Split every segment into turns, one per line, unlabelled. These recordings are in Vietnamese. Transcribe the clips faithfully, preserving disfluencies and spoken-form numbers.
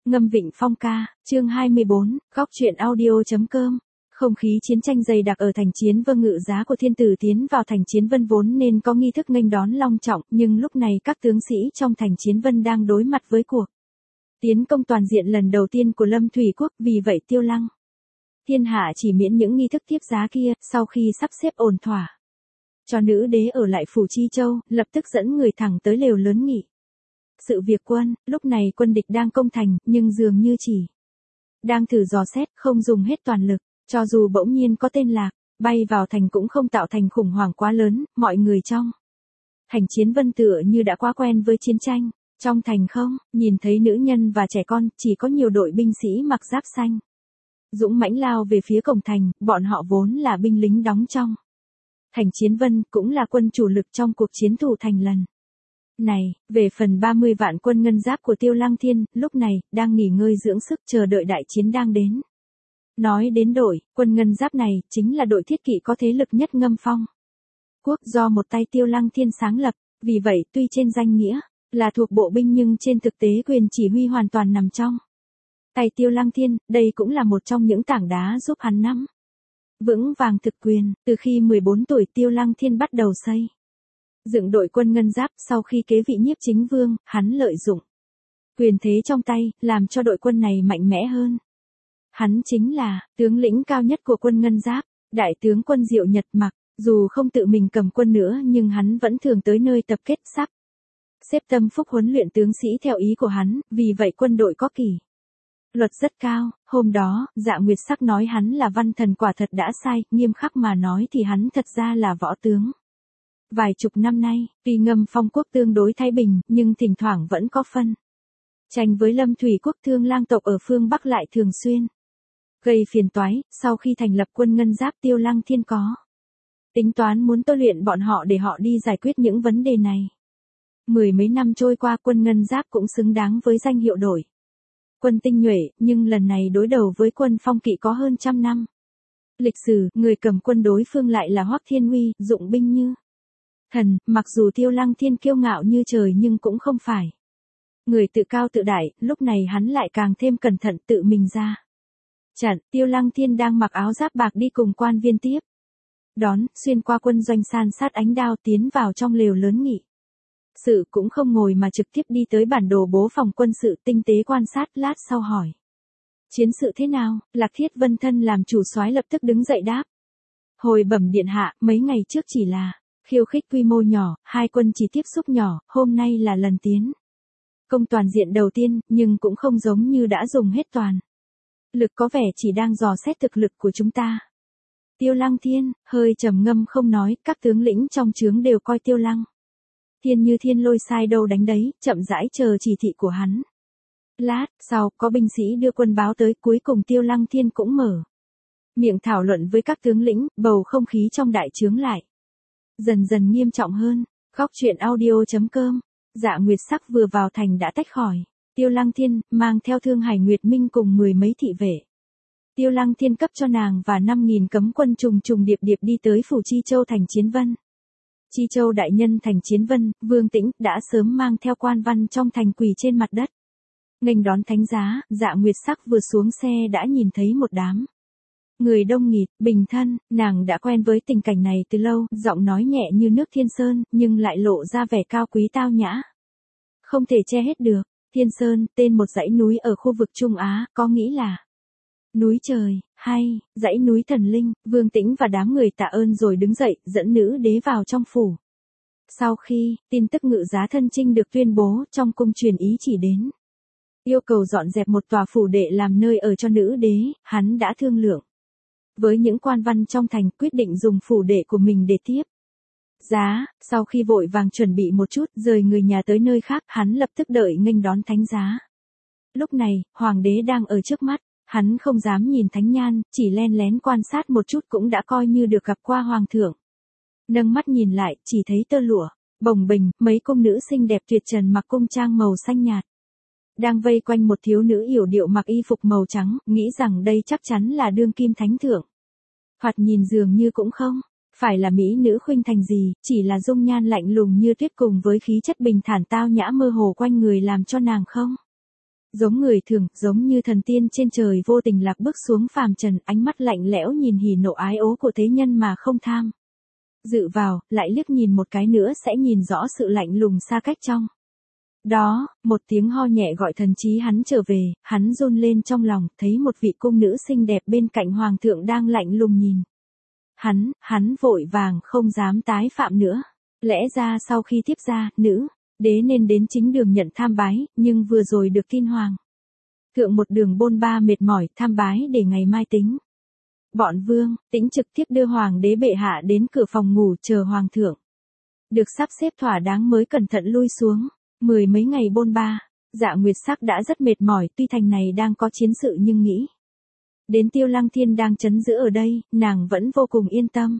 Ngâm Vịnh Phong ca, chương hai mươi bốn, góc truyện audio.com. Không khí chiến tranh dày đặc ở thành Chiến Vân ngự giá của thiên tử tiến vào thành Chiến Vân vốn nên có nghi thức nghênh đón long trọng, nhưng lúc này các tướng sĩ trong thành Chiến Vân đang đối mặt với cuộc tiến công toàn diện lần đầu tiên của Lâm Thủy Quốc, vì vậy Tiêu Lăng thiên hạ chỉ miễn những nghi thức tiếp giá kia, sau khi sắp xếp ổn thỏa cho nữ đế ở lại phủ Chi Châu, lập tức dẫn người thẳng tới lều lớn nghị sự việc quân. Lúc này quân địch đang công thành, nhưng dường như chỉ đang thử dò xét, không dùng hết toàn lực. Cho dù bỗng nhiên có tên Lạc bay vào thành cũng không tạo thành khủng hoảng quá lớn, mọi người trong thành Chiến Vân tựa như đã quá quen với chiến tranh. Trong thành không nhìn thấy nữ nhân và trẻ con, chỉ có nhiều đội binh sĩ mặc giáp xanh dũng mãnh lao về phía cổng thành. Bọn họ vốn là binh lính đóng trong thành Chiến Vân, cũng là quân chủ lực trong cuộc chiến thủ thành lần này. Về phần ba mươi vạn quân ngân giáp của Tiêu Lăng Thiên, lúc này đang nghỉ ngơi dưỡng sức chờ đợi đại chiến đang đến. Nói đến đội quân ngân giáp này, chính là đội thiết kỵ có thế lực nhất Ngâm Phong Quốc do một tay Tiêu Lăng Thiên sáng lập. Vì vậy tuy trên danh nghĩa là thuộc bộ binh nhưng trên thực tế quyền chỉ huy hoàn toàn nằm trong tay Tiêu Lăng Thiên. Đây cũng là một trong những tảng đá giúp hắn nắm vững vàng thực quyền. Từ khi mười bốn tuổi Tiêu Lăng Thiên bắt đầu xây dựng đội quân ngân giáp. Sau khi kế vị nhiếp chính vương, hắn lợi dụng quyền thế trong tay, làm cho đội quân này mạnh mẽ hơn. Hắn chính là tướng lĩnh cao nhất của quân ngân giáp, đại tướng quân Diệu Nhật Mặc. Dù không tự mình cầm quân nữa nhưng hắn vẫn thường tới nơi tập kết sắp xếp tâm phúc huấn luyện tướng sĩ theo ý của hắn, vì vậy quân đội có kỷ luật rất cao. Hôm đó, Dạ Nguyệt Sắc nói hắn là văn thần quả thật đã sai, nghiêm khắc mà nói thì hắn thật ra là võ tướng. Vài chục năm nay, tuy Ngâm Phong Quốc tương đối thái bình, nhưng thỉnh thoảng vẫn có phân tranh với Lâm Thủy Quốc. Thương Lang tộc ở phương Bắc lại thường xuyên gây phiền toái. Sau khi thành lập quân ngân giáp, Tiêu Lăng Thiên có tính toán muốn tôi luyện bọn họ để họ đi giải quyết những vấn đề này. Mười mấy năm trôi qua, quân ngân giáp cũng xứng đáng với danh hiệu đội quân tinh nhuệ, nhưng lần này đối đầu với quân phong kỵ có hơn trăm năm lịch sử, người cầm quân đối phương lại là Hoắc Thiên Uy, dụng binh như thần. Mặc dù Tiêu Lăng Thiên kiêu ngạo như trời nhưng cũng không phải người tự cao tự đại. Lúc này hắn lại càng thêm cẩn thận, tự mình ra trận. Tiêu Lăng Thiên đang mặc áo giáp bạc đi cùng quan viên tiếp đón, xuyên qua quân doanh san sát ánh đao tiến vào trong lều lớn nghị sự, cũng không ngồi mà trực tiếp đi tới bản đồ bố phòng quân sự, tinh tế quan sát. Lát sau hỏi chiến sự thế nào. Lạc Thiết Vân thân làm chủ soái lập tức đứng dậy đáp: hồi bẩm điện hạ, mấy ngày trước chỉ là khiêu khích quy mô nhỏ, hai quân chỉ tiếp xúc nhỏ, hôm nay là lần tiến công toàn diện đầu tiên, nhưng cũng không giống như đã dùng hết toàn lực, có vẻ chỉ đang dò xét thực lực của chúng ta. Tiêu Lăng Thiên hơi trầm ngâm không nói, các tướng lĩnh trong trướng đều coi Tiêu Lăng Thiên như thiên lôi sai đâu đánh đấy, chậm rãi chờ chỉ thị của hắn. Lát sau, có binh sĩ đưa quân báo tới, cuối cùng Tiêu Lăng Thiên cũng mở miệng thảo luận với các tướng lĩnh. Bầu không khí trong đại trướng lại dần dần nghiêm trọng hơn. Góc truyện audio.com. Dạ Nguyệt Sắc vừa vào thành đã tách khỏi Tiêu Lăng Thiên, mang theo Thương Hải Nguyệt Minh cùng mười mấy thị vệ. Tiêu Lăng Thiên cấp cho nàng và năm nghìn cấm quân trùng trùng điệp điệp đi tới phủ Chi Châu thành Chiến Vân. Chi Châu đại nhân thành Chiến Vân, Vương Tĩnh, đã sớm mang theo quan văn trong thành quỳ trên mặt đất nghênh đón thánh giá. Dạ Nguyệt Sắc vừa xuống xe đã nhìn thấy một đám người đông nghịt, bình thân. Nàng đã quen với tình cảnh này từ lâu, giọng nói nhẹ như nước Thiên Sơn, nhưng lại lộ ra vẻ cao quý tao nhã không thể che hết được. Thiên Sơn, tên một dãy núi ở khu vực Trung Á, có nghĩ là núi trời, hay dãy núi thần linh. Vương Tĩnh và đám người tạ ơn rồi đứng dậy, dẫn nữ đế vào trong phủ. Sau khi tin tức ngự giá thân chinh được tuyên bố, trong cung truyền ý chỉ đến yêu cầu dọn dẹp một tòa phủ đệ làm nơi ở cho nữ đế. Hắn đã thương lượng với những quan văn trong thành, quyết định dùng phủ đệ của mình để tiếp giá. Sau khi vội vàng chuẩn bị một chút, rời người nhà tới nơi khác, hắn lập tức đợi nghênh đón thánh giá. Lúc này, hoàng đế đang ở trước mắt. Hắn không dám nhìn thánh nhan, chỉ len lén quan sát một chút cũng đã coi như được gặp qua hoàng thượng. Nâng mắt nhìn lại, chỉ thấy tơ lụa bồng bềnh, mấy cung nữ xinh đẹp tuyệt trần mặc cung trang màu xanh nhạt đang vây quanh một thiếu nữ yểu điệu mặc y phục màu trắng, nghĩ rằng đây chắc chắn là đương kim thánh thượng. Thoạt nhìn dường như cũng không phải là mỹ nữ khuynh thành gì, chỉ là dung nhan lạnh lùng như tuyết cùng với khí chất bình thản tao nhã mơ hồ quanh người làm cho nàng không Giống người thường, giống như thần tiên trên trời vô tình lạc bước xuống phàm trần, ánh mắt lạnh lẽo nhìn hỉ nộ ái ố của thế nhân mà không tham. Dự vào, lại liếc nhìn một cái nữa sẽ nhìn rõ sự lạnh lùng xa cách trong. Đó, một tiếng ho nhẹ gọi thần trí hắn trở về, hắn run lên trong lòng, thấy một vị cung nữ xinh đẹp bên cạnh hoàng thượng đang lạnh lùng nhìn. Hắn, hắn vội vàng không dám tái phạm nữa. Lẽ ra sau khi tiếp ra, nữ đế nên đến chính đường nhận tham bái, nhưng vừa rồi được tin hoàng thượng một đường bôn ba mệt mỏi, tham bái để ngày mai tính. Bọn Vương Tĩnh trực tiếp đưa hoàng đế bệ hạ đến cửa phòng ngủ chờ hoàng thượng. Được sắp xếp thỏa đáng mới cẩn thận lui xuống. Mười mấy ngày bôn ba, Dạ Nguyệt Sắc đã rất mệt mỏi, tuy thành này đang có chiến sự nhưng nghĩ đến Tiêu Lăng Thiên đang trấn giữ ở đây, nàng vẫn vô cùng yên tâm.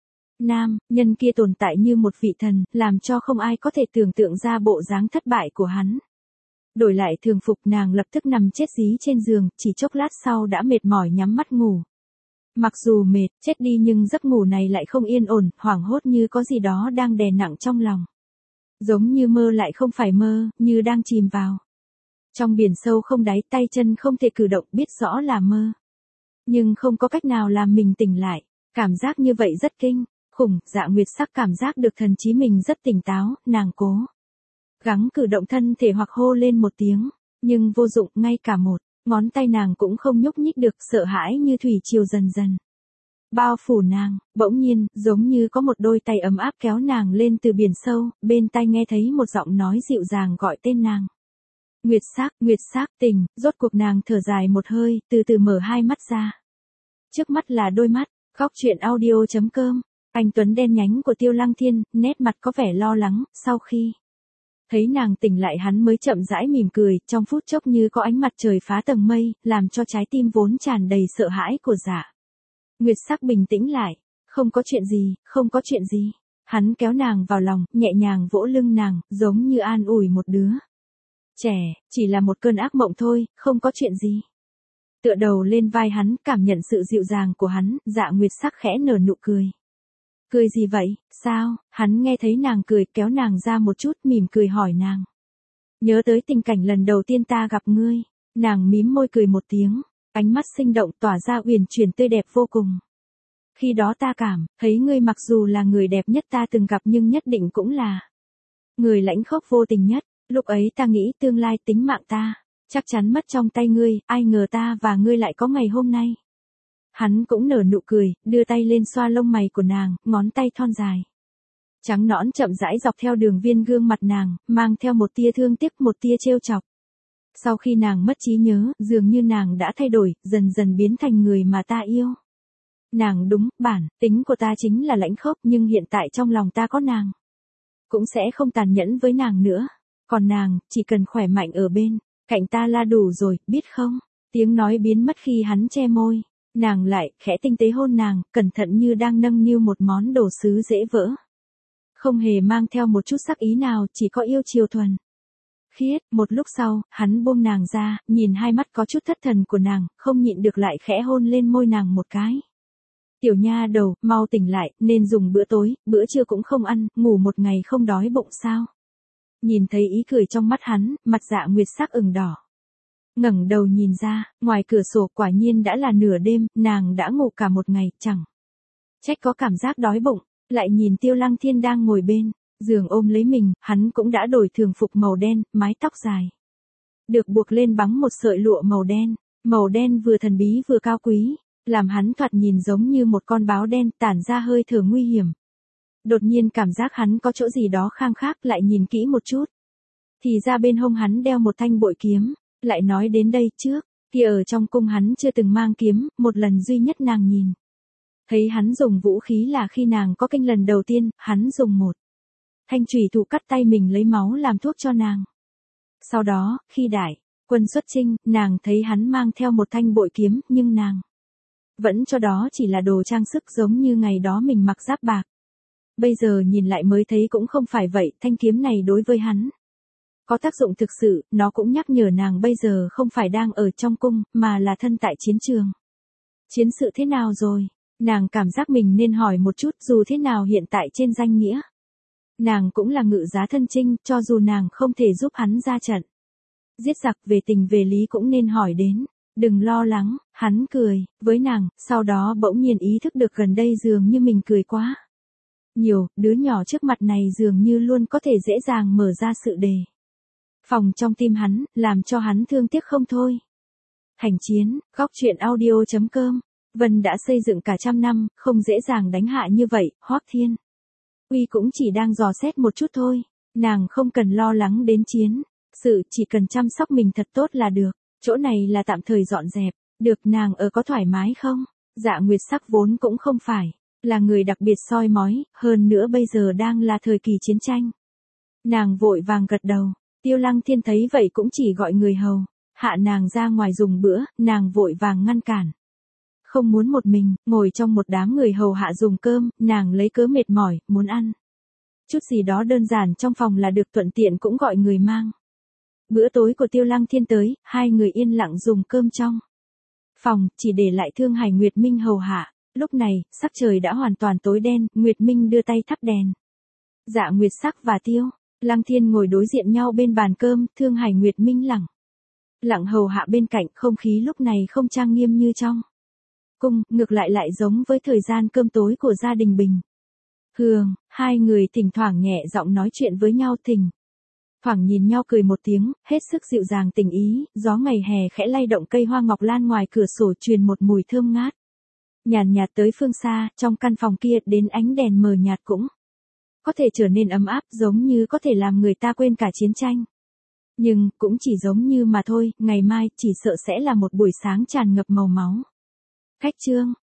Nam, nhân kia tồn tại như một vị thần, làm cho không ai có thể tưởng tượng ra bộ dáng thất bại của hắn. Đổi lại thường phục, nàng lập tức nằm chết dí trên giường, chỉ chốc lát sau đã mệt mỏi nhắm mắt ngủ. Mặc dù mệt, chết đi nhưng giấc ngủ này lại không yên ổn, hoảng hốt như có gì đó đang đè nặng trong lòng. Giống như mơ lại không phải mơ, như đang chìm vào trong biển sâu không đáy, tay chân không thể cử động, biết rõ là mơ. Nhưng không có cách nào làm mình tỉnh lại. Cảm giác như vậy rất kinh khủng. Dạ Nguyệt Sắc cảm giác được thần trí mình rất tỉnh táo, nàng cố gắng cử động thân thể hoặc hô lên một tiếng, nhưng vô dụng, ngay cả một ngón tay nàng cũng không nhúc nhích được, sợ hãi như thủy triều dần dần bao phủ nàng. Bỗng nhiên, giống như có một đôi tay ấm áp kéo nàng lên từ biển sâu, bên tai nghe thấy một giọng nói dịu dàng gọi tên nàng. Nguyệt Sắc, Nguyệt Sắc, tỉnh. Rốt cuộc nàng thở dài một hơi, từ từ mở hai mắt ra. Trước mắt là đôi mắt. Góc truyện audio chấm com. Anh tuấn đen nhánh của Tiêu Lăng Thiên, nét mặt có vẻ lo lắng. Sau khi thấy nàng tỉnh lại hắn mới chậm rãi mỉm cười, trong phút chốc như có ánh mặt trời phá tầng mây, làm cho trái tim vốn tràn đầy sợ hãi của Dạ Nguyệt Sắc bình tĩnh lại. Không có chuyện gì, không có chuyện gì. Hắn kéo nàng vào lòng, nhẹ nhàng vỗ lưng nàng, giống như an ủi một đứa trẻ, chỉ là một cơn ác mộng thôi, không có chuyện gì. Tựa đầu lên vai hắn, cảm nhận sự dịu dàng của hắn, Dạ Nguyệt Sắc khẽ nở nụ cười. Cười gì vậy, sao? Hắn nghe thấy nàng cười, kéo nàng ra một chút, mỉm cười hỏi nàng. Nhớ tới tình cảnh lần đầu tiên ta gặp ngươi. Nàng mím môi cười một tiếng, ánh mắt sinh động tỏa ra uyển chuyển tươi đẹp vô cùng. Khi đó ta cảm thấy ngươi mặc dù là người đẹp nhất ta từng gặp nhưng nhất định cũng là người lãnh khốc vô tình nhất. Lúc ấy ta nghĩ tương lai tính mạng ta chắc chắn mất trong tay ngươi, ai ngờ ta và ngươi lại có ngày hôm nay. Hắn cũng nở nụ cười, đưa tay lên xoa lông mày của nàng, ngón tay thon dài trắng nõn chậm rãi dọc theo đường viền gương mặt nàng, mang theo một tia thương tiếc, một tia trêu chọc. Sau khi nàng mất trí nhớ, dường như nàng đã thay đổi, dần dần biến thành người mà ta yêu. Nàng đúng, bản tính của ta chính là lãnh khốc, nhưng hiện tại trong lòng ta có nàng, cũng sẽ không tàn nhẫn với nàng nữa. Còn nàng, chỉ cần khỏe mạnh ở bên cạnh ta là đủ rồi, biết không? Tiếng nói biến mất khi hắn che môi. Nàng lại, khẽ tinh tế hôn nàng, cẩn thận như đang nâng niu một món đồ sứ dễ vỡ. Không hề mang theo một chút sắc ý nào, chỉ có yêu chiều thuần khiết. Một lúc sau, hắn buông nàng ra, nhìn hai mắt có chút thất thần của nàng, không nhịn được lại khẽ hôn lên môi nàng một cái. Tiểu nha đầu, mau tỉnh lại, nên dùng bữa tối, bữa trưa cũng không ăn, ngủ một ngày không đói bụng sao? Nhìn thấy ý cười trong mắt hắn, mặt Dạ Nguyệt Sắc ửng đỏ. Ngẩng đầu nhìn ra, ngoài cửa sổ quả nhiên đã là nửa đêm, nàng đã ngủ cả một ngày, chẳng trách có cảm giác đói bụng. Lại nhìn Tiêu Lăng Thiên đang ngồi bên giường ôm lấy mình, hắn cũng đã đổi thường phục màu đen, mái tóc dài được buộc lên bằng một sợi lụa màu đen. Màu đen vừa thần bí vừa cao quý, làm hắn thoạt nhìn giống như một con báo đen, tản ra hơi thở nguy hiểm. Đột nhiên cảm giác hắn có chỗ gì đó khang khác, lại nhìn kỹ một chút thì ra bên hông hắn đeo một thanh bội kiếm. Lại nói đến đây, trước kia ở trong cung hắn chưa từng mang kiếm, một lần duy nhất nàng nhìn thấy hắn dùng vũ khí là khi nàng có kinh lần đầu tiên, hắn dùng một thanh chùy thủ cắt tay mình lấy máu làm thuốc cho nàng. Sau đó, khi đại quân xuất chinh, nàng thấy hắn mang theo một thanh bội kiếm, nhưng nàng vẫn cho đó chỉ là đồ trang sức, giống như ngày đó mình mặc giáp bạc. Bây giờ nhìn lại mới thấy cũng không phải vậy, thanh kiếm này đối với hắn có tác dụng thực sự, nó cũng nhắc nhở nàng bây giờ không phải đang ở trong cung, mà là thân tại chiến trường. Chiến sự thế nào rồi? Nàng cảm giác mình nên hỏi một chút, dù thế nào hiện tại trên danh nghĩa nàng cũng là ngự giá thân chinh, cho dù nàng không thể giúp hắn ra trận Giết giặc về tình về lý cũng nên hỏi đến. Đừng lo lắng, hắn cười, với nàng, sau đó bỗng nhiên ý thức được gần đây dường như mình cười quá nhiều, đứa nhỏ trước mặt này dường như luôn có thể dễ dàng mở ra sự đề phòng trong tim hắn, làm cho hắn thương tiếc không thôi. Thành chiến, góc truyện audio.com. Vân đã xây dựng cả trăm năm, không dễ dàng đánh hạ như vậy, Hoắc Thiên Uy cũng chỉ đang dò xét một chút thôi, nàng không cần lo lắng đến chiến sự, chỉ cần chăm sóc mình thật tốt là được, chỗ này là tạm thời dọn dẹp, được nàng ở có thoải mái không? Dạ Nguyệt Sắc vốn cũng không phải là người đặc biệt soi mói, hơn nữa bây giờ đang là thời kỳ chiến tranh. Nàng vội vàng gật đầu, Tiêu Lăng Thiên thấy vậy cũng chỉ gọi người hầu hạ nàng ra ngoài dùng bữa, nàng vội vàng ngăn cản. Không muốn một mình, ngồi trong một đám người hầu hạ dùng cơm, nàng lấy cớ mệt mỏi, muốn ăn chút gì đó đơn giản trong phòng là được, thuận tiện cũng gọi người mang. Bữa tối của Tiêu Lăng Thiên tới, hai người yên lặng dùng cơm trong phòng, chỉ để lại Thương Hải Nguyệt Minh hầu hạ. Lúc này, sắc trời đã hoàn toàn tối đen, Nguyệt Minh đưa tay thắp đèn. Dạ Nguyệt Sắc và Tiêu Lăng Thiên ngồi đối diện nhau bên bàn cơm, Thương Hải Nguyệt Minh lẳng lặng hầu hạ bên cạnh, không khí lúc này không trang nghiêm như trong cung, ngược lại lại giống với thời gian cơm tối của gia đình bình thường. Hai người thỉnh thoảng nhẹ giọng nói chuyện với nhau, thỉnh thoảng nhìn nhau cười một tiếng, hết sức dịu dàng tình ý. Gió ngày hè khẽ lay động cây hoa ngọc lan ngoài cửa sổ, truyền một mùi thơm ngát nhàn nhạt tới phương xa. Trong căn phòng kia, đến ánh đèn mờ nhạt cũng có thể trở nên ấm áp, giống như có thể làm người ta quên cả chiến tranh. Nhưng, cũng chỉ giống như mà thôi, ngày mai, chỉ sợ sẽ là một buổi sáng tràn ngập màu máu. Khách trương,